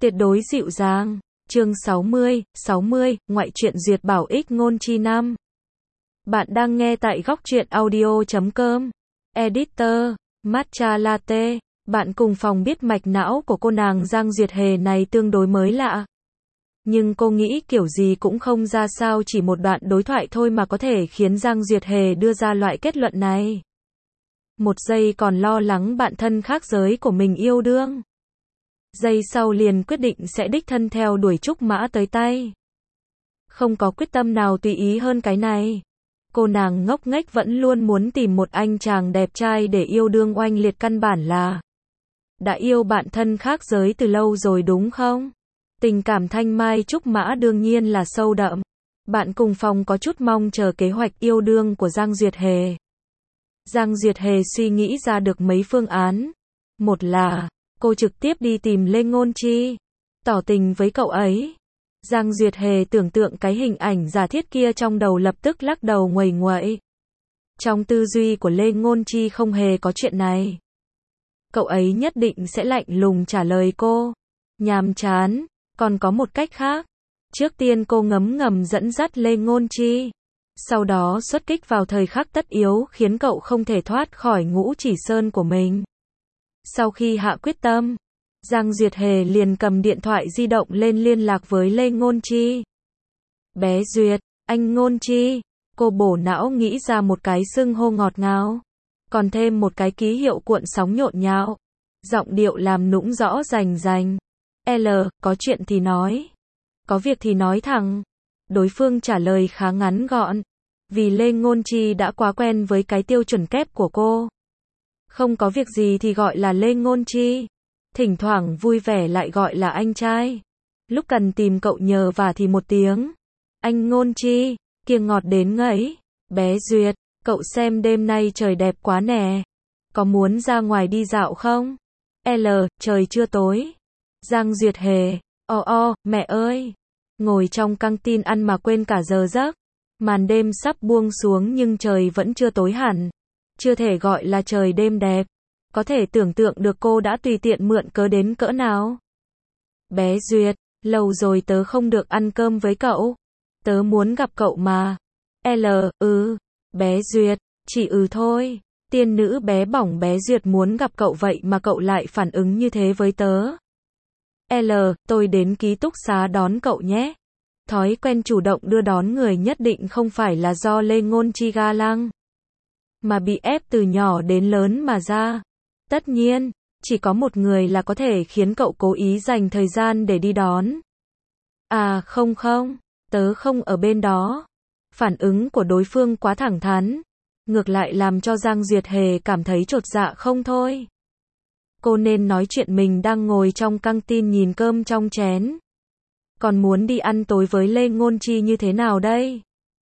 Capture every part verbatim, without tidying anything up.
Tuyệt đối dịu dàng. Chương sáu mươi, sáu mươi, ngoại truyện duyệt bảo ích ngôn chi năm. Bạn đang nghe tại góc truyện audio chấm com. Editor, Matcha Latte. Bạn cùng phòng biết mạch não của cô nàng Giang Duyệt Hề này tương đối mới lạ. Nhưng cô nghĩ kiểu gì cũng không ra sao chỉ một đoạn đối thoại thôi mà có thể khiến Giang Duyệt Hề đưa ra loại kết luận này. Một giây còn lo lắng bạn thân khác giới của mình yêu đương. Giây sau liền quyết định sẽ đích thân theo đuổi Trúc Mã tới tay. Không có quyết tâm nào tùy ý hơn cái này. Cô nàng ngốc nghếch vẫn luôn muốn tìm một anh chàng đẹp trai để yêu đương oanh liệt, căn bản là đã yêu bạn thân khác giới từ lâu rồi đúng không? Tình cảm thanh mai Trúc Mã đương nhiên là sâu đậm. Bạn cùng phòng có chút mong chờ kế hoạch yêu đương của Giang Duyệt Hề. Giang Duyệt Hề suy nghĩ ra được mấy phương án. Một là cô trực tiếp đi tìm Lê Ngôn Chi, tỏ tình với cậu ấy. Giang Duyệt Hề tưởng tượng cái hình ảnh giả thiết kia trong đầu, lập tức lắc đầu nguầy nguậy. Trong tư duy của Lê Ngôn Chi không hề có chuyện này. Cậu ấy nhất định sẽ lạnh lùng trả lời cô. Nhàm chán. Còn có một cách khác. Trước tiên cô ngấm ngầm dẫn dắt Lê Ngôn Chi. Sau đó xuất kích vào thời khắc tất yếu khiến cậu không thể thoát khỏi ngũ chỉ sơn của mình. Sau khi hạ quyết tâm, Giang Duyệt Hề liền cầm điện thoại di động lên liên lạc với Lê Ngôn Chi. Bé Duyệt, anh Ngôn Chi. Cô bổ não nghĩ ra một cái xưng hô ngọt ngào. Còn thêm một cái ký hiệu cuộn sóng nhộn nhạo. Giọng điệu làm nũng rõ rành rành. L, có chuyện thì nói. Có việc thì nói thẳng. Đối phương trả lời khá ngắn gọn. Vì Lê Ngôn Chi đã quá quen với cái tiêu chuẩn kép của cô. Không có việc gì thì gọi là Lê Ngôn Chi. Thỉnh thoảng vui vẻ lại gọi là anh trai. Lúc cần tìm cậu nhờ vả thì một tiếng. Anh Ngôn Chi, kia ngọt đến ngấy. Bé Duyệt, cậu xem đêm nay trời đẹp quá nè. Có muốn ra ngoài đi dạo không? L, trời chưa tối. Giang Duyệt Hề, o o, mẹ ơi. Ngồi trong căng tin ăn mà quên cả giờ giấc. Màn đêm sắp buông xuống nhưng trời vẫn chưa tối hẳn. Chưa thể gọi là trời đêm đẹp. Có thể tưởng tượng được cô đã tùy tiện mượn cớ đến cỡ nào. Bé Duyệt, lâu rồi tớ không được ăn cơm với cậu. Tớ muốn gặp cậu mà. L, ừ. Bé Duyệt, chỉ ừ thôi. Tiên nữ bé bỏng bé Duyệt muốn gặp cậu vậy mà cậu lại phản ứng như thế với tớ. L, tôi đến ký túc xá đón cậu nhé. Thói quen chủ động đưa đón người nhất định không phải là do Lê Ngôn Chi ga lăng, mà bị ép từ nhỏ đến lớn mà ra. Tất nhiên, chỉ có một người là có thể khiến cậu cố ý dành thời gian để đi đón. À không không, tớ không ở bên đó. Phản ứng của đối phương quá thẳng thắn, ngược lại làm cho Giang Duyệt Hề cảm thấy chột dạ không thôi. Cô nên nói chuyện mình đang ngồi trong căng tin nhìn cơm trong chén. Còn muốn đi ăn tối với Lê Ngôn Chi như thế nào đây?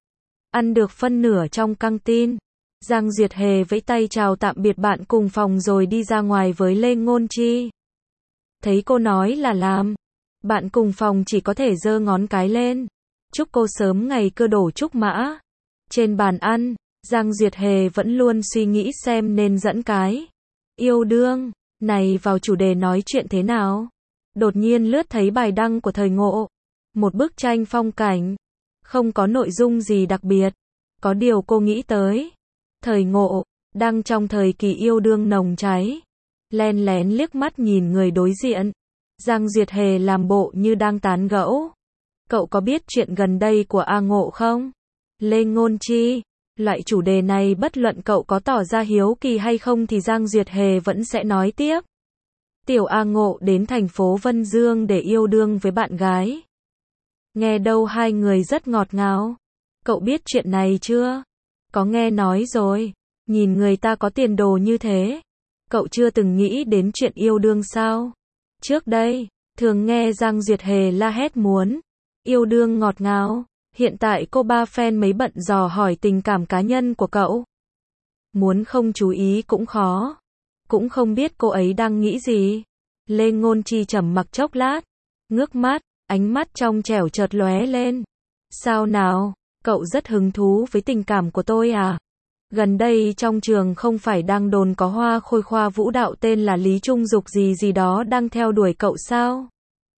Ăn được phân nửa trong căng tin, Giang Duyệt Hề vẫy tay chào tạm biệt bạn cùng phòng rồi đi ra ngoài với Lê Ngôn Chi. Thấy cô nói là làm, bạn cùng phòng chỉ có thể giơ ngón cái lên. Chúc cô sớm ngày cơ đổ Trúc Mã. Trên bàn ăn, Giang Duyệt Hề vẫn luôn suy nghĩ xem nên dẫn cái yêu đương này vào chủ đề nói chuyện thế nào. Đột nhiên lướt thấy bài đăng của Thời Ngộ. Một bức tranh phong cảnh. Không có nội dung gì đặc biệt. Có điều cô nghĩ tới. Thời Ngộ, đang trong thời kỳ yêu đương nồng cháy. Len lén liếc mắt nhìn người đối diện. Giang Duyệt Hề làm bộ như đang tán gẫu. Cậu có biết chuyện gần đây của A Ngộ không? Lê Ngôn Chi. Loại chủ đề này bất luận cậu có tỏ ra hiếu kỳ hay không thì Giang Duyệt Hề vẫn sẽ nói tiếp. Tiểu A Ngộ đến thành phố Vân Dương để yêu đương với bạn gái. Nghe đâu hai người rất ngọt ngào. Cậu biết chuyện này chưa? Có nghe nói rồi. Nhìn người ta có tiền đồ như thế. Cậu chưa từng nghĩ đến chuyện yêu đương sao? Trước đây, thường nghe Giang Duyệt Hề la hét muốn yêu đương ngọt ngào. Hiện tại cô ba fan mấy bận dò hỏi tình cảm cá nhân của cậu. Muốn không chú ý cũng khó. Cũng không biết cô ấy đang nghĩ gì. Lê Ngôn Chi trầm mặc chốc lát. Ngước mắt, ánh mắt trong trẻo chợt lóe lên. Sao nào, cậu rất hứng thú với tình cảm của tôi à? Gần đây trong trường không phải đang đồn có hoa khôi khoa vũ đạo tên là Lý Trung Dục gì gì đó đang theo đuổi cậu sao?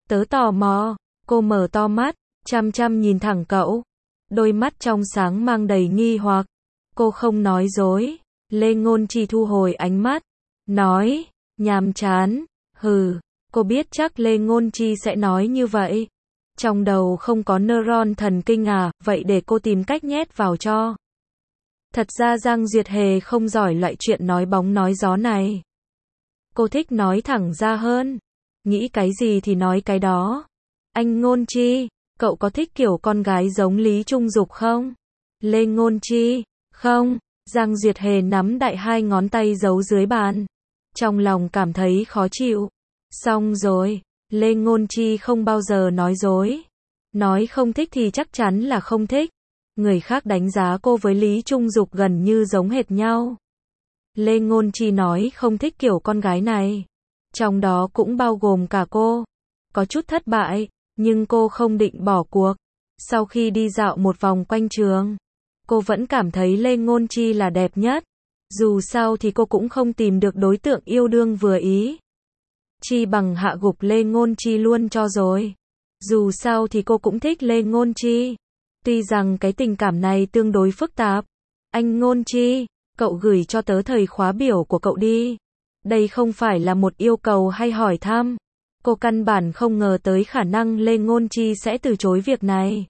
Tớ tò mò, cô mở to mắt, chăm chăm nhìn thẳng cậu. Đôi mắt trong sáng mang đầy nghi hoặc. Cô không nói dối. Lê Ngôn Chi thu hồi ánh mắt. Nói, nhàm chán, hừ. Cô biết chắc Lê Ngôn Chi sẽ nói như vậy. Trong đầu không có neuron thần kinh à, vậy để cô tìm cách nhét vào cho. Thật ra Giang Duyệt Hề không giỏi loại chuyện nói bóng nói gió này. Cô thích nói thẳng ra hơn. Nghĩ cái gì thì nói cái đó. Anh Ngôn Chi, cậu có thích kiểu con gái giống Lý Trung Dục không? Lê Ngôn Chi, không. Giang Duyệt Hề nắm đại hai ngón tay giấu dưới bàn. Trong lòng cảm thấy khó chịu. Xong rồi, Lê Ngôn Chi không bao giờ nói dối. Nói không thích thì chắc chắn là không thích. Người khác đánh giá cô với Lý Trung Dục gần như giống hệt nhau. Lê Ngôn Chi nói không thích kiểu con gái này. Trong đó cũng bao gồm cả cô. Có chút thất bại, nhưng cô không định bỏ cuộc. Sau khi đi dạo một vòng quanh trường, cô vẫn cảm thấy Lê Ngôn Chi là đẹp nhất. Dù sao thì cô cũng không tìm được đối tượng yêu đương vừa ý. Chi bằng hạ gục Lê Ngôn Chi luôn cho rồi. Dù sao thì cô cũng thích Lê Ngôn Chi. Tuy rằng cái tình cảm này tương đối phức tạp. Anh Ngôn Chi, cậu gửi cho tớ thời khóa biểu của cậu đi. Đây không phải là một yêu cầu hay hỏi thăm. Cô căn bản không ngờ tới khả năng Lê Ngôn Chi sẽ từ chối việc này.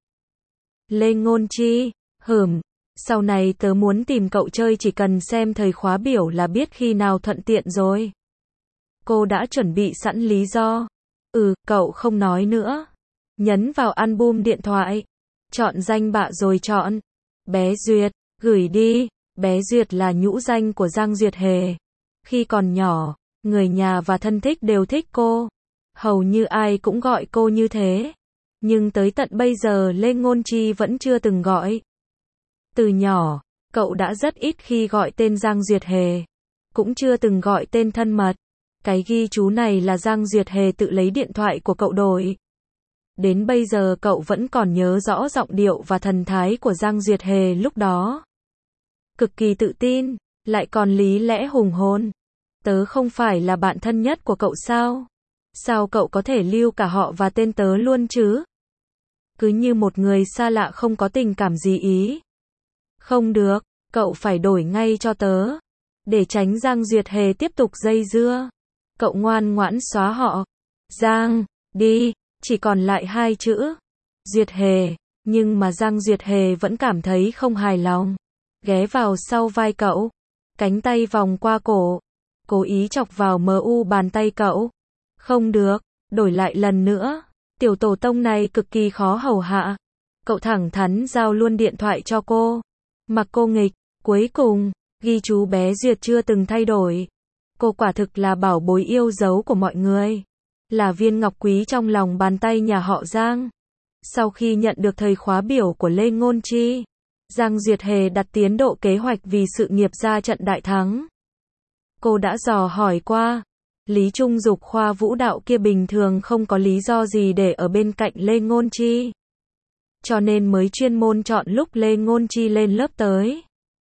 Lê Ngôn Chi, hửm, sau này tớ muốn tìm cậu chơi chỉ cần xem thời khóa biểu là biết khi nào thuận tiện rồi. Cô đã chuẩn bị sẵn lý do. Ừ, cậu không nói nữa. Nhấn vào album điện thoại. Chọn danh bạ rồi chọn. Bé Duyệt, gửi đi. Bé Duyệt là nhũ danh của Giang Duyệt Hề. Khi còn nhỏ, người nhà và thân thích đều thích cô. Hầu như ai cũng gọi cô như thế. Nhưng tới tận bây giờ Lê Ngôn Chi vẫn chưa từng gọi. Từ nhỏ, cậu đã rất ít khi gọi tên Giang Duyệt Hề. Cũng chưa từng gọi tên thân mật. Cái ghi chú này là Giang Duyệt Hề tự lấy điện thoại của cậu đổi. Đến bây giờ cậu vẫn còn nhớ rõ giọng điệu và thần thái của Giang Duyệt Hề lúc đó. Cực kỳ tự tin, lại còn lý lẽ hùng hồn. Tớ không phải là bạn thân nhất của cậu sao? Sao cậu có thể lưu cả họ và tên tớ luôn chứ? Cứ như một người xa lạ không có tình cảm gì ý. Không được, cậu phải đổi ngay cho tớ. Để tránh Giang Duyệt Hề tiếp tục dây dưa. Cậu ngoan ngoãn xóa họ. Giang, đi, chỉ còn lại hai chữ. Duyệt Hề, nhưng mà Giang Duyệt Hề vẫn cảm thấy không hài lòng. Ghé vào sau vai cậu. Cánh tay vòng qua cổ. Cố ý chọc vào mờ u bàn tay cậu. Không được, đổi lại lần nữa. Tiểu tổ tông này cực kỳ khó hầu hạ. Cậu thẳng thắn giao luôn điện thoại cho cô. Mặc cô nghịch, cuối cùng, ghi chú bé Duyệt chưa từng thay đổi. Cô quả thực là bảo bối yêu dấu của mọi người. Là viên ngọc quý trong lòng bàn tay nhà họ Giang. Sau khi nhận được thời khóa biểu của Lê Ngôn Chi, Giang Duyệt Hề đặt tiến độ kế hoạch vì sự nghiệp ra trận đại thắng. Cô đã dò hỏi qua. Lý Trung Dục khoa vũ đạo kia bình thường không có lý do gì để ở bên cạnh Lê Ngôn Chi. Cho nên mới chuyên môn chọn lúc Lê Ngôn Chi lên lớp tới.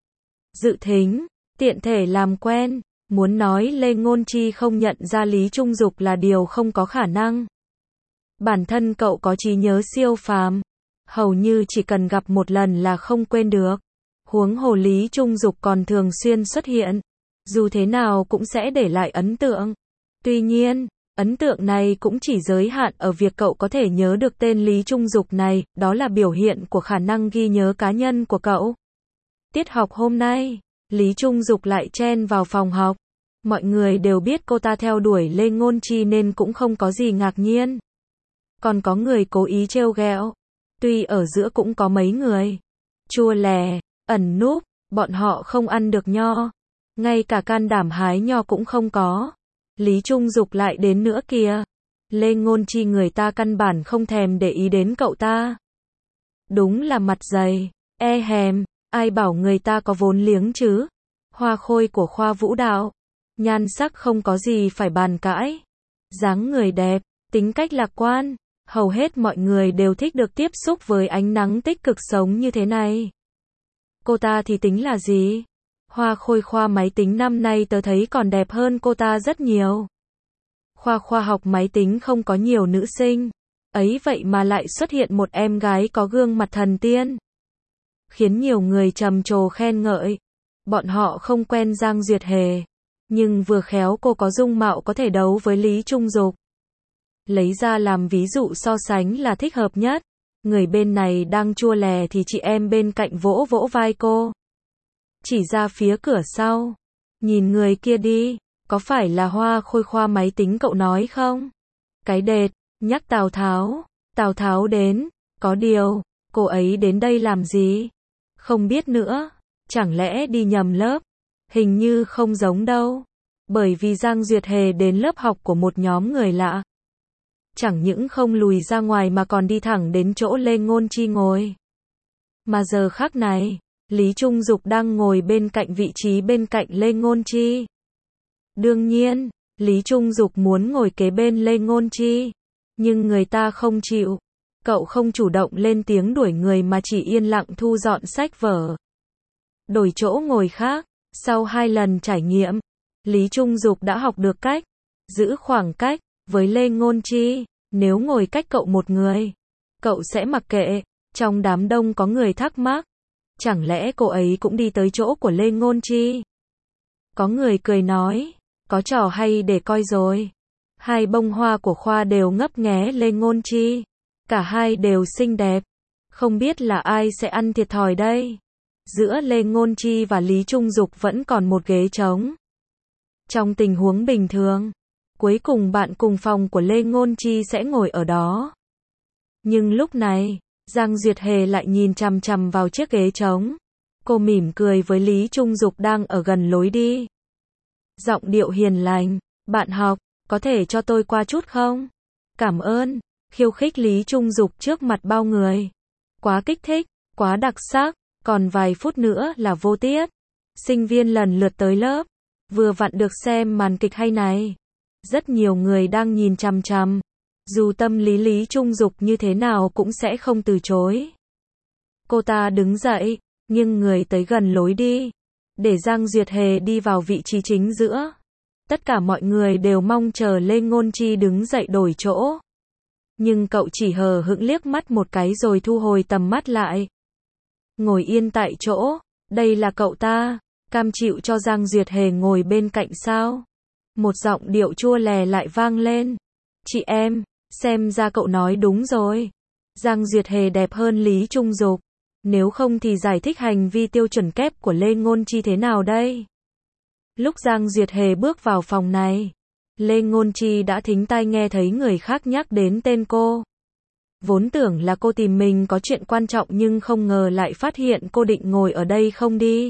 Dự thính, tiện thể làm quen. Muốn nói Lê Ngôn Chi không nhận ra Lý Trung Dục là điều không có khả năng. Bản thân cậu có trí nhớ siêu phàm. Hầu như chỉ cần gặp một lần là không quên được. Huống hồ Lý Trung Dục còn thường xuyên xuất hiện. Dù thế nào cũng sẽ để lại ấn tượng. Tuy nhiên, ấn tượng này cũng chỉ giới hạn ở việc cậu có thể nhớ được tên Lý Trung Dục này, đó là biểu hiện của khả năng ghi nhớ cá nhân của cậu. Tiết học hôm nay, Lý Trung Dục lại chen vào phòng học. Mọi người đều biết cô ta theo đuổi Lê Ngôn Chi nên cũng không có gì ngạc nhiên. Còn có người cố ý trêu ghẹo. Tuy ở giữa cũng có mấy người chua lè, ẩn núp, bọn họ không ăn được nho. Ngay cả can đảm hái nho cũng không có. Lý Trung Dục lại đến nữa kìa. Lê Ngôn Chi người ta căn bản không thèm để ý đến cậu ta. Đúng là mặt dày, e hèm, ai bảo người ta có vốn liếng chứ. Hoa khôi của khoa vũ đạo. Nhan sắc không có gì phải bàn cãi. Dáng người đẹp, tính cách lạc quan. Hầu hết mọi người đều thích được tiếp xúc với ánh nắng tích cực sống như thế này. Cô ta thì tính là gì? Hoa khôi khoa máy tính năm nay tớ thấy còn đẹp hơn cô ta rất nhiều. khoa khoa học máy tính không có nhiều nữ sinh. Ấy vậy mà lại xuất hiện một em gái có gương mặt thần tiên. Khiến nhiều người trầm trồ khen ngợi. Bọn họ không quen Giang Duyệt Hề. Nhưng vừa khéo cô có dung mạo có thể đấu với Lý Trung Dục. Lấy ra làm ví dụ so sánh là thích hợp nhất. Người bên này đang chua lè thì chị em bên cạnh vỗ vỗ vai cô. Chỉ ra phía cửa sau. Nhìn người kia đi, có phải là Hoa Khôi khoa máy tính cậu nói không? Cái đệt, nhắc Tào Tháo. Tào Tháo đến, có điều, cô ấy đến đây làm gì? Không biết nữa, chẳng lẽ đi nhầm lớp? Hình như không giống đâu. Bởi vì Giang Duyệt Hề đến lớp học của một nhóm người lạ. Chẳng những không lùi ra ngoài mà còn đi thẳng đến chỗ Lê Ngôn Chi ngồi. Mà giờ khắc này, Lý Trung Dục đang ngồi bên cạnh vị trí bên cạnh Lê Ngôn Chi. Đương nhiên, Lý Trung Dục muốn ngồi kế bên Lê Ngôn Chi. Nhưng người ta không chịu. Cậu không chủ động lên tiếng đuổi người mà chỉ yên lặng thu dọn sách vở. Đổi chỗ ngồi khác. Sau hai lần trải nghiệm, Lý Trung Dục đã học được cách giữ khoảng cách với Lê Ngôn Chi. Nếu ngồi cách cậu một người, cậu sẽ mặc kệ. Trong đám đông có người thắc mắc, chẳng lẽ cô ấy cũng đi tới chỗ của Lê Ngôn Chi? Có người cười nói, có trò hay để coi rồi. Hai bông hoa của khoa đều ngấp nghé Lê Ngôn Chi. Cả hai đều xinh đẹp. Không biết là ai sẽ ăn thiệt thòi đây? Giữa Lê Ngôn Chi và Lý Trung Dục vẫn còn một ghế trống. Trong tình huống bình thường, cuối cùng bạn cùng phòng của Lê Ngôn Chi sẽ ngồi ở đó. Nhưng lúc này, Giang Duyệt Hề lại nhìn chằm chằm vào chiếc ghế trống. Cô mỉm cười với Lý Trung Dục đang ở gần lối đi. Giọng điệu hiền lành, bạn học, có thể cho tôi qua chút không? Cảm ơn, khiêu khích Lý Trung Dục trước mặt bao người. Quá kích thích, quá đặc sắc, còn vài phút nữa là vô tiết. Sinh viên lần lượt tới lớp, vừa vặn được xem màn kịch hay này. Rất nhiều người đang nhìn chằm chằm. Dù tâm lý Lý Trung Dục như thế nào cũng sẽ không từ chối. Cô ta đứng dậy, nghiêng người tới gần lối đi, để Giang Duyệt Hề đi vào vị trí chính giữa. Tất cả mọi người đều mong chờ Lê Ngôn Chi đứng dậy đổi chỗ. Nhưng cậu chỉ hờ hững liếc mắt một cái rồi thu hồi tầm mắt lại. Ngồi yên tại chỗ, đây là cậu ta, cam chịu cho Giang Duyệt Hề ngồi bên cạnh sao? Một giọng điệu chua lè lại vang lên. Chị em, xem ra cậu nói đúng rồi. Giang Duyệt Hề đẹp hơn Lý Trung Dục. Nếu không thì giải thích hành vi tiêu chuẩn kép của Lê Ngôn Chi thế nào đây? Lúc Giang Duyệt Hề bước vào phòng này, Lê Ngôn Chi đã thính tai nghe thấy người khác nhắc đến tên cô. Vốn tưởng là cô tìm mình có chuyện quan trọng nhưng không ngờ lại phát hiện cô định ngồi ở đây không đi.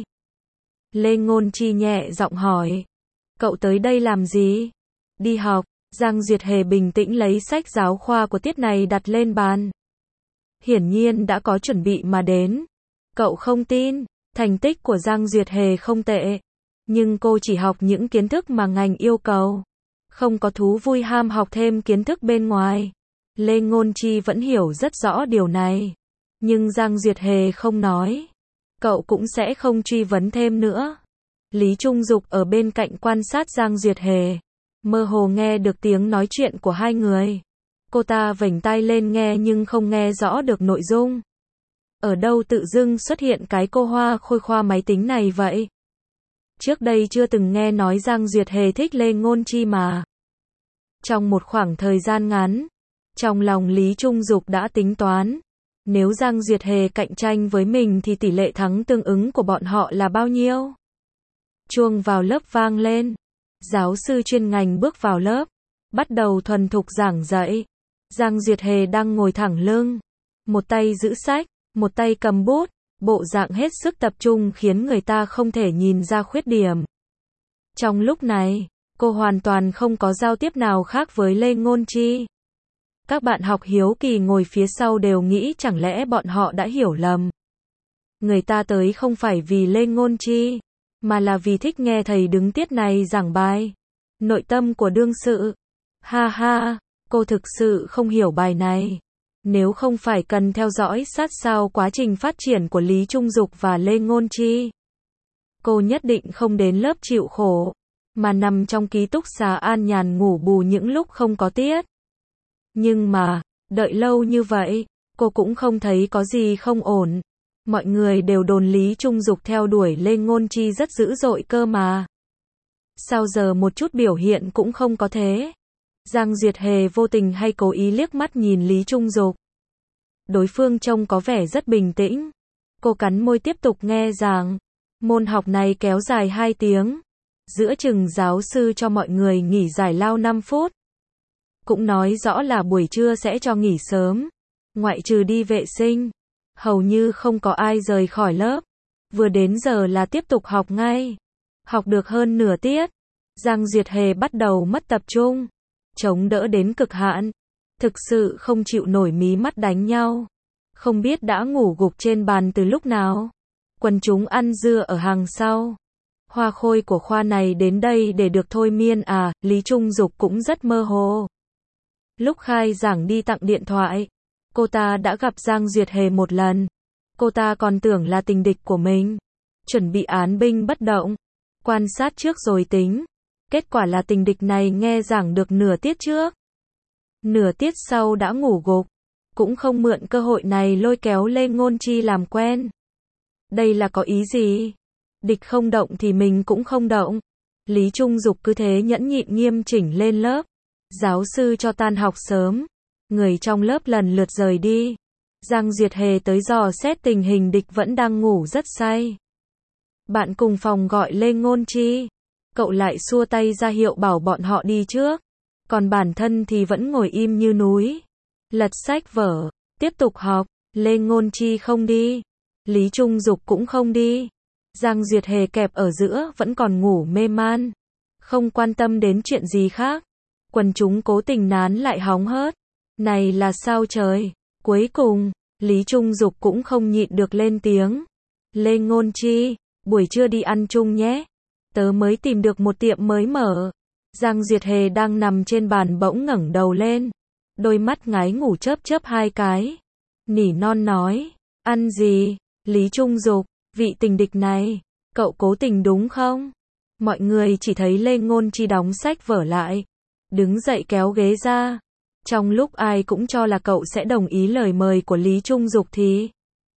Lê Ngôn Chi nhẹ giọng hỏi. Cậu tới đây làm gì? Đi học. Giang Duyệt Hề bình tĩnh lấy sách giáo khoa của tiết này đặt lên bàn. Hiển nhiên đã có chuẩn bị mà đến. Cậu không tin, thành tích của Giang Duyệt Hề không tệ. Nhưng cô chỉ học những kiến thức mà ngành yêu cầu. Không có thú vui ham học thêm kiến thức bên ngoài. Lê Ngôn Chi vẫn hiểu rất rõ điều này. Nhưng Giang Duyệt Hề không nói. Cậu cũng sẽ không truy vấn thêm nữa. Lý Trung Dục ở bên cạnh quan sát Giang Duyệt Hề. Mơ hồ nghe được tiếng nói chuyện của hai người. Cô ta vểnh tai lên nghe nhưng không nghe rõ được nội dung. Ở đâu tự dưng xuất hiện cái cô Hoa Khôi khoa máy tính này vậy? Trước đây chưa từng nghe nói Giang Duyệt Hề thích Lê Ngôn Chi mà. Trong một khoảng thời gian ngắn, trong lòng Lý Trung Dục đã tính toán. Nếu Giang Duyệt Hề cạnh tranh với mình thì tỷ lệ thắng tương ứng của bọn họ là bao nhiêu? Chuông vào lớp vang lên. Giáo sư chuyên ngành bước vào lớp, bắt đầu thuần thục giảng dạy. Giang Duyệt Hề đang ngồi thẳng lưng, một tay giữ sách, một tay cầm bút, bộ dạng hết sức tập trung khiến người ta không thể nhìn ra khuyết điểm. Trong lúc này, cô hoàn toàn không có giao tiếp nào khác với Lê Ngôn Chi. Các bạn học hiếu kỳ ngồi phía sau đều nghĩ chẳng lẽ bọn họ đã hiểu lầm. Người ta tới không phải vì Lê Ngôn Chi, mà là vì thích nghe thầy đứng tiết này giảng bài. Nội tâm của đương sự. Ha ha, cô thực sự không hiểu bài này. Nếu không phải cần theo dõi sát sao quá trình phát triển của Lý Trung Dục và Lê Ngôn Chi, cô nhất định không đến lớp chịu khổ. mà nằm trong ký túc xá an nhàn ngủ bù những lúc không có tiết. Nhưng mà, đợi lâu như vậy, cô cũng không thấy có gì không ổn. Mọi người đều đồn Lý Trung Dục theo đuổi Lê Ngôn Chi rất dữ dội cơ mà. Sao giờ một chút biểu hiện cũng không có thế? Giang Duyệt Hề vô tình hay cố ý liếc mắt nhìn Lý Trung Dục. Đối phương trông có vẻ rất bình tĩnh. Cô cắn môi tiếp tục nghe giảng. Môn học này kéo dài hai tiếng. Giữa chừng giáo sư cho mọi người nghỉ giải lao năm phút. Cũng nói rõ là buổi trưa sẽ cho nghỉ sớm. Ngoại trừ đi vệ sinh, hầu như không có ai rời khỏi lớp. Vừa đến giờ là tiếp tục học ngay. Học được hơn nửa tiết, Giang Duyệt Hề bắt đầu mất tập trung. Chống đỡ đến cực hạn. Thực sự không chịu nổi mí mắt đánh nhau. Không biết đã ngủ gục trên bàn từ lúc nào. Quần chúng ăn dưa ở hàng sau. Hoa khôi của khoa này đến đây để được thôi miên à, Lý Trung Dục cũng rất mơ hồ. Lúc khai giảng đi tặng điện thoại, cô ta đã gặp Giang Duyệt Hề một lần. Cô ta còn tưởng là tình địch của mình. Chuẩn bị án binh bất động. Quan sát trước rồi tính. Kết quả là tình địch này nghe giảng được nửa tiết trước. Nửa tiết sau đã ngủ gục. Cũng không mượn cơ hội này lôi kéo Lê Ngôn Chi làm quen. Đây là có ý gì? Địch không động thì mình cũng không động. Lý Trung Dục cứ thế nhẫn nhịn nghiêm chỉnh lên lớp. Giáo sư cho tan học sớm. Người trong lớp lần lượt rời đi. Giang Duyệt Hề tới dò xét tình hình địch vẫn đang ngủ rất say. Bạn cùng phòng gọi Lê Ngôn Chi. Cậu lại xua tay ra hiệu bảo bọn họ đi trước. Còn bản thân thì vẫn ngồi im như núi. Lật sách vở. Tiếp tục học. Lê Ngôn Chi không đi. Lý Trung Dục cũng không đi. Giang Duyệt Hề kẹp ở giữa vẫn còn ngủ mê man. Không quan tâm đến chuyện gì khác. Quần chúng cố tình nán lại hóng hớt. Này là sao trời? Cuối cùng, Lý Trung Dục cũng không nhịn được lên tiếng. Lê Ngôn Chi, buổi trưa đi ăn chung nhé. Tớ mới tìm được một tiệm mới mở. Giang Duyệt Hề đang nằm trên bàn bỗng ngẩng đầu lên. Đôi mắt ngái ngủ chớp chớp hai cái. Nỉ non nói, ăn gì? Lý Trung Dục, vị tình địch này, cậu cố tình đúng không? Mọi người chỉ thấy Lê Ngôn Chi đóng sách vở lại. Đứng dậy kéo ghế ra. Trong lúc ai cũng cho là cậu sẽ đồng ý lời mời của Lý Trung Dục thì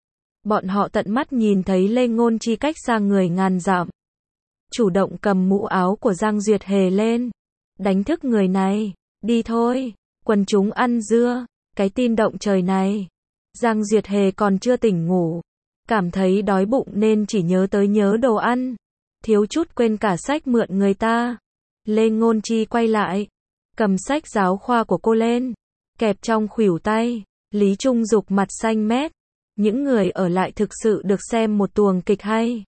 bọn họ tận mắt nhìn thấy Lê Ngôn Chi cách xa người ngàn dặm. Chủ động cầm mũ áo của Giang Duyệt Hề lên. Đánh thức người này. Đi thôi. Quần chúng ăn dưa. Cái tin động trời này. Giang Duyệt Hề còn chưa tỉnh ngủ. Cảm thấy đói bụng nên chỉ nhớ tới nhớ đồ ăn. Thiếu chút quên cả sách mượn người ta. Lê Ngôn Chi quay lại. Cầm sách giáo khoa của cô lên. Kẹp trong khuỷu tay. Lý Trung Dục mặt xanh mét. Những người ở lại thực sự được xem một tuồng kịch hay.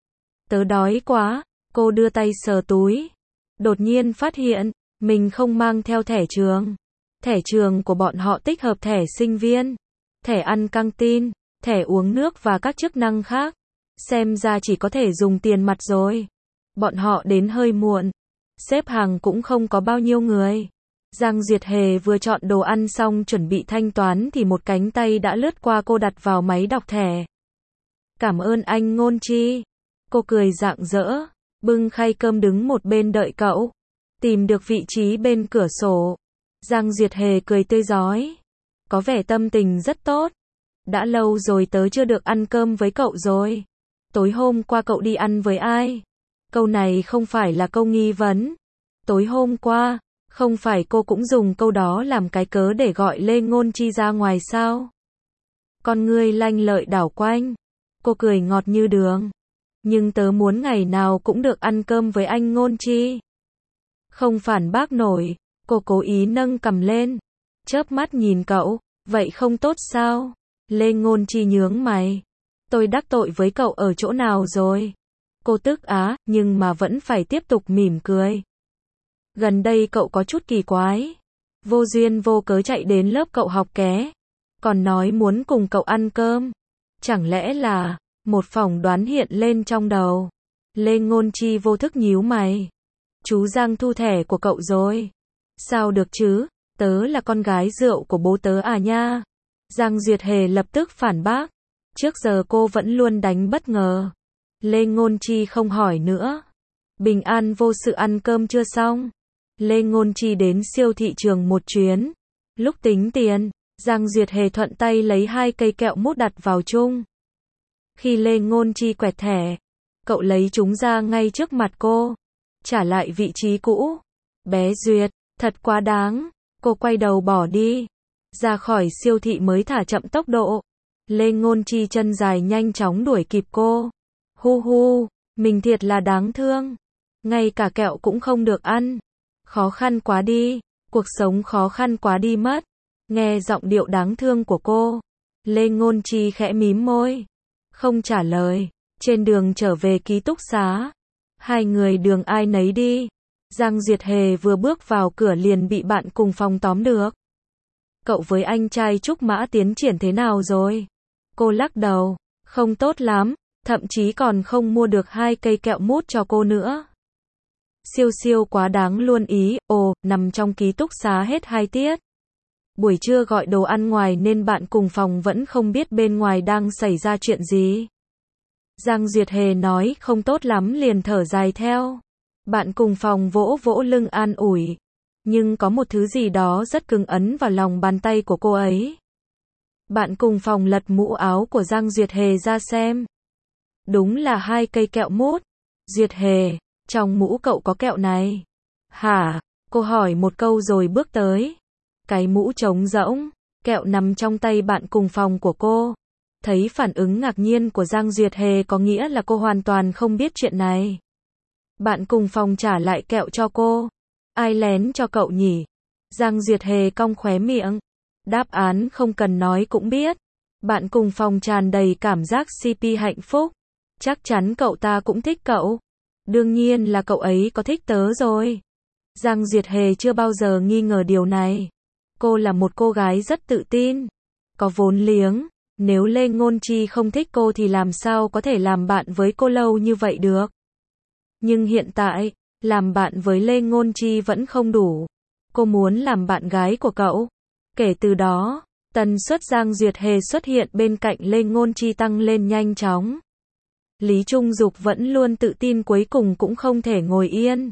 Tớ đói quá. Cô đưa tay sờ túi. Đột nhiên phát hiện, mình không mang theo thẻ trường. Thẻ trường của bọn họ tích hợp thẻ sinh viên, thẻ ăn căng tin, thẻ uống nước và các chức năng khác. Xem ra chỉ có thể dùng tiền mặt rồi. Bọn họ đến hơi muộn. Xếp hàng cũng không có bao nhiêu người. Giang Duyệt Hề vừa chọn đồ ăn xong chuẩn bị thanh toán thì một cánh tay đã lướt qua cô đặt vào máy đọc thẻ. Cảm ơn anh Ngôn Chi. Cô cười rạng rỡ, bưng khay cơm đứng một bên đợi cậu. Tìm được vị trí bên cửa sổ. Giang Duyệt Hề cười tươi rói. Có vẻ tâm tình rất tốt. Đã lâu rồi tớ chưa được ăn cơm với cậu rồi. Tối hôm qua cậu đi ăn với ai? Câu này không phải là câu nghi vấn. Tối hôm qua, không phải cô cũng dùng câu đó làm cái cớ để gọi Lê Ngôn Chi ra ngoài sao? Con ngươi lanh lợi đảo quanh. Cô cười ngọt như đường. Nhưng tớ muốn ngày nào cũng được ăn cơm với anh Ngôn Chi. Không phản bác nổi. Cô cố ý nâng cằm lên. Chớp mắt nhìn cậu. Vậy không tốt sao? Lê Ngôn Chi nhướng mày. Tôi đắc tội với cậu ở chỗ nào rồi? Cô tức á, nhưng mà vẫn phải tiếp tục mỉm cười. Gần đây cậu có chút kỳ quái. Vô duyên vô cớ chạy đến lớp cậu học ké. Còn nói muốn cùng cậu ăn cơm. Chẳng lẽ là... Một phỏng đoán hiện lên trong đầu. Lê Ngôn Chi vô thức nhíu mày. Chú Giang thu thẻ của cậu rồi. Sao được chứ? Tớ là con gái rượu của bố tớ à nha. Giang Duyệt Hề lập tức phản bác. Trước giờ cô vẫn luôn đánh bất ngờ. Lê Ngôn Chi không hỏi nữa. Bình an vô sự ăn cơm chưa xong. Lê Ngôn Chi đến siêu thị trường một chuyến. Lúc tính tiền, Giang Duyệt Hề thuận tay lấy hai cây kẹo mút đặt vào chung. Khi Lê Ngôn Chi quẹt thẻ, cậu lấy chúng ra ngay trước mặt cô. Trả lại vị trí cũ. Bé Duyệt, thật quá đáng. Cô quay đầu bỏ đi. Ra khỏi siêu thị mới thả chậm tốc độ. Lê Ngôn Chi chân dài nhanh chóng đuổi kịp cô. Hu hu, mình thiệt là đáng thương. Ngay cả kẹo cũng không được ăn. Khó khăn quá đi. Cuộc sống khó khăn quá đi mất. Nghe giọng điệu đáng thương của cô, Lê Ngôn Chi khẽ mím môi. Không trả lời. Trên đường trở về ký túc xá, hai người đường ai nấy đi. Giang Duyệt Hề vừa bước vào cửa liền bị bạn cùng phòng tóm được. Cậu với anh trai Trúc Mã tiến triển thế nào rồi? Cô lắc đầu. Không tốt lắm. Thậm chí còn không mua được hai cây kẹo mút cho cô nữa. Siêu siêu quá đáng luôn ý. Ồ, nằm trong ký túc xá hết hai tiết. Buổi trưa gọi đồ ăn ngoài nên bạn cùng phòng vẫn không biết bên ngoài đang xảy ra chuyện gì. Giang Duyệt Hề nói không tốt lắm liền thở dài theo. Bạn cùng phòng vỗ vỗ lưng an ủi. Nhưng có một thứ gì đó rất cứng ấn vào lòng bàn tay của cô ấy. Bạn cùng phòng lật mũ áo của Giang Duyệt Hề ra xem. Đúng là hai cây kẹo mút. Duyệt Hề, trong mũ cậu có kẹo này. Hả? Cô hỏi một câu rồi bước tới. Cái mũ trống rỗng, kẹo nằm trong tay bạn cùng phòng của cô. Thấy phản ứng ngạc nhiên của Giang Duyệt Hề có nghĩa là cô hoàn toàn không biết chuyện này. Bạn cùng phòng trả lại kẹo cho cô. Ai lén cho cậu nhỉ? Giang Duyệt Hề cong khóe miệng. Đáp án không cần nói cũng biết. Bạn cùng phòng tràn đầy cảm giác xê pê hạnh phúc. Chắc chắn cậu ta cũng thích cậu. Đương nhiên là cậu ấy có thích tớ rồi. Giang Duyệt Hề chưa bao giờ nghi ngờ điều này. Cô là một cô gái rất tự tin. Có vốn liếng. Nếu Lê Ngôn Chi không thích cô thì làm sao có thể làm bạn với cô lâu như vậy được. Nhưng hiện tại, làm bạn với Lê Ngôn Chi vẫn không đủ. Cô muốn làm bạn gái của cậu. Kể từ đó, tần suất Giang Duyệt Hề xuất hiện bên cạnh Lê Ngôn Chi tăng lên nhanh chóng. Lý Trung Dục vẫn luôn tự tin cuối cùng cũng không thể ngồi yên.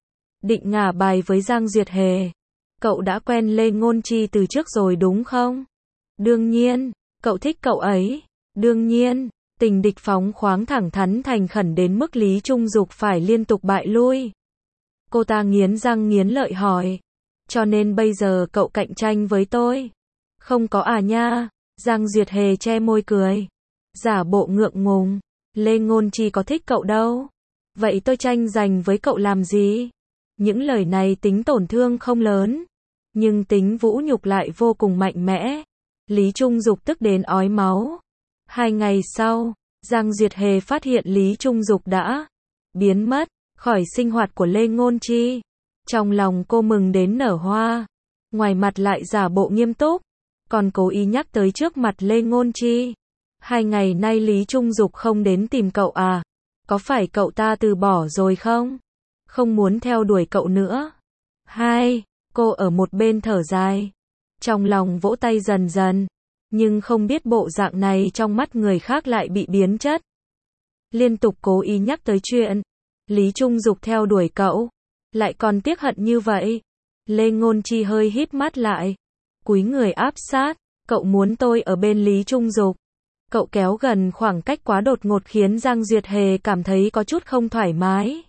Định ngả bài với Giang Duyệt Hề. Cậu đã quen Lê Ngôn Chi từ trước rồi đúng không? Đương nhiên, cậu thích cậu ấy. Đương nhiên, tình địch phóng khoáng thẳng thắn thành khẩn đến mức Lý Trung Dục phải liên tục bại lui. Cô ta nghiến răng nghiến lợi hỏi. Cho nên bây giờ cậu cạnh tranh với tôi? Không có à nha. Giang Duyệt Hề che môi cười. Giả bộ ngượng ngùng. Lê Ngôn Chi có thích cậu đâu. Vậy tôi tranh giành với cậu làm gì? Những lời này tính tổn thương không lớn. Nhưng tính vũ nhục lại vô cùng mạnh mẽ. Lý Trung Dục tức đến ói máu. Hai ngày sau, Giang Duyệt Hề phát hiện Lý Trung Dục đã biến mất khỏi sinh hoạt của Lê Ngôn Chi. Trong lòng cô mừng đến nở hoa. Ngoài mặt lại giả bộ nghiêm túc. Còn cố ý nhắc tới trước mặt Lê Ngôn Chi. Hai ngày nay Lý Trung Dục không đến tìm cậu à? Có phải cậu ta từ bỏ rồi không? Không muốn theo đuổi cậu nữa. Hai, cô ở một bên thở dài. Trong lòng vỗ tay dần dần. Nhưng không biết bộ dạng này trong mắt người khác lại bị biến chất. Liên tục cố ý nhắc tới chuyện Lý Trung Dục theo đuổi cậu. Lại còn tiếc hận như vậy. Lê Ngôn Chi hơi hít mắt lại. Cúi người áp sát. Cậu muốn tôi ở bên Lý Trung Dục. Cậu kéo gần khoảng cách quá đột ngột khiến Giang Duyệt Hề cảm thấy có chút không thoải mái.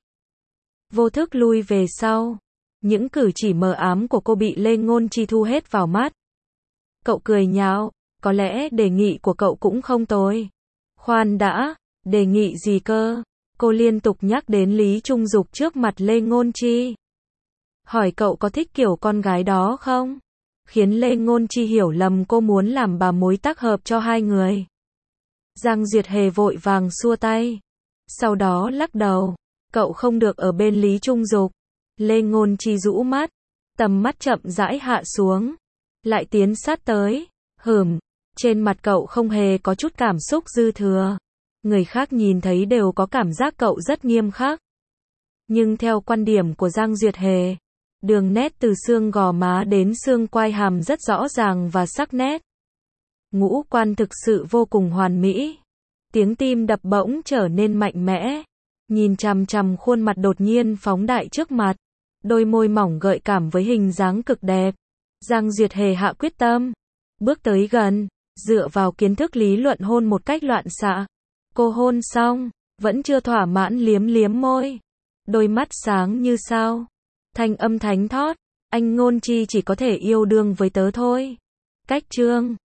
Vô thức lui về sau. Những cử chỉ mờ ám của cô bị Lê Ngôn Chi thu hết vào mắt. Cậu cười nhạo. Có lẽ đề nghị của cậu cũng không tồi. Khoan đã. Đề nghị gì cơ? Cô liên tục nhắc đến Lý Trung Dục trước mặt Lê Ngôn Chi. Hỏi cậu có thích kiểu con gái đó không? Khiến Lê Ngôn Chi hiểu lầm cô muốn làm bà mối tác hợp cho hai người. Giang Duyệt Hề vội vàng xua tay. Sau đó lắc đầu. Cậu không được ở bên Lý Trung Dục. Lê Ngôn Chi rũ mắt. Tầm mắt chậm rãi hạ xuống. Lại tiến sát tới. Hửm. Trên mặt cậu không hề có chút cảm xúc dư thừa. Người khác nhìn thấy đều có cảm giác cậu rất nghiêm khắc. Nhưng theo quan điểm của Giang Duyệt Hề, đường nét từ xương gò má đến xương quai hàm rất rõ ràng và sắc nét. Ngũ quan thực sự vô cùng hoàn mỹ. Tiếng tim đập bỗng trở nên mạnh mẽ. nhìn chằm chằm khuôn mặt đột nhiên phóng đại trước mặt, đôi môi mỏng gợi cảm với hình dáng cực đẹp. Giang Duyệt hề hạ quyết tâm, bước tới gần, dựa vào kiến thức lý luận hôn một cách loạn xạ. Cô hôn xong, vẫn chưa thỏa mãn liếm liếm môi, đôi mắt sáng như sao, thanh âm thánh thót, anh Ngôn Chi chỉ có thể yêu đương với tớ thôi. Cách chương